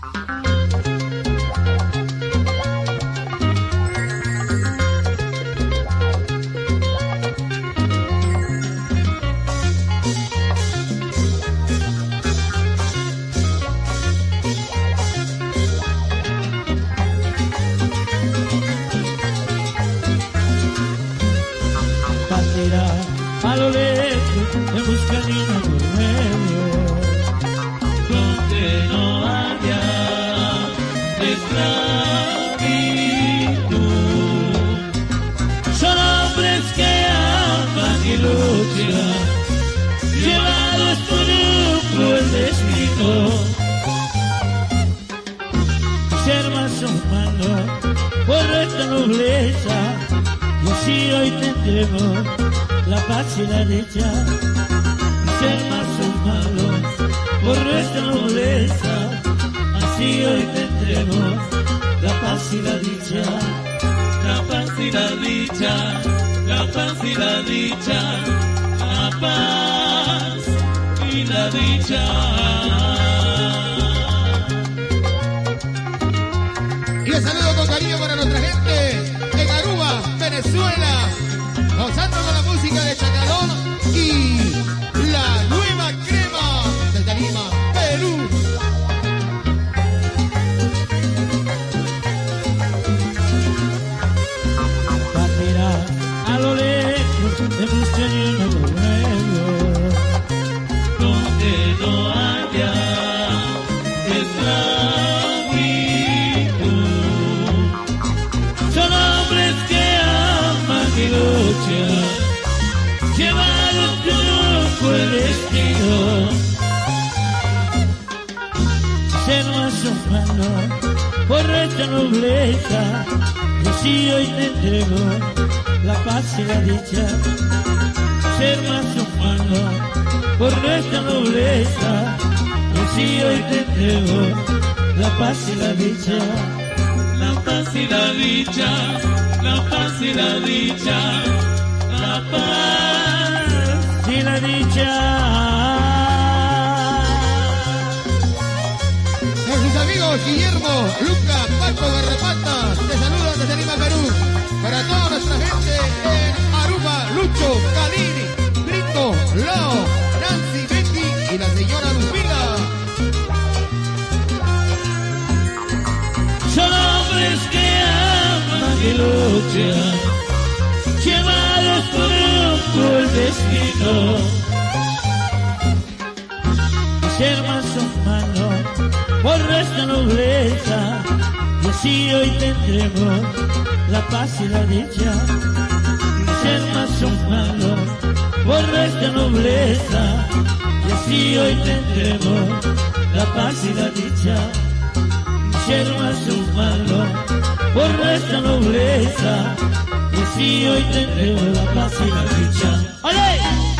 A lo lejos en busca de un amor nuevo, donde no haya esclavitud. Son hombres que aman y luchan, llevados por un cruel destino. Ser más humano por nuestra nobleza, y así hoy tendremos la paz y la dicha. Ser más humanos por nuestra nobleza, así hoy tendremos la paz y la dicha. La paz y la dicha, la paz y la dicha, la paz y la dicha. Y un saludo con cariño para nuestra gente en Aruba, Venezuela, gozando con la música de Chacalón y la nueva crema desde Lima, Perú. Partirá a lo lejos en busca de un amor nuevo, donde no haya esclavitud. son hombres que aman y luchan, llevados por un cruel destino. Ser más humano por nuestra nobleza, y así hoy tendremos la paz y la dicha. Ser más humano por nuestra nobleza, y así hoy tendremos la paz y la dicha. La paz y la dicha, la paz y la dicha, la paz y la dicha. Sus amigos Guillermo, Luca, Paco, Garrapata, te saludan desde Lima, Perú. Para toda nuestra gente en Aruba, Lucho, Calini, Brito, Lao, Nancy, Betty y la señora Lupila. Son hombres que aman y luchan, llevados por un cruel destino. Ser más humano por nuestra nobleza, y así hoy tendremos la paz y la dicha. Ser más humano por nuestra nobleza, y así hoy tendremos la paz y la dicha. Ser más humano por nuestra nobleza, y así hoy tendremos la paz y la dicha. ¡Olé!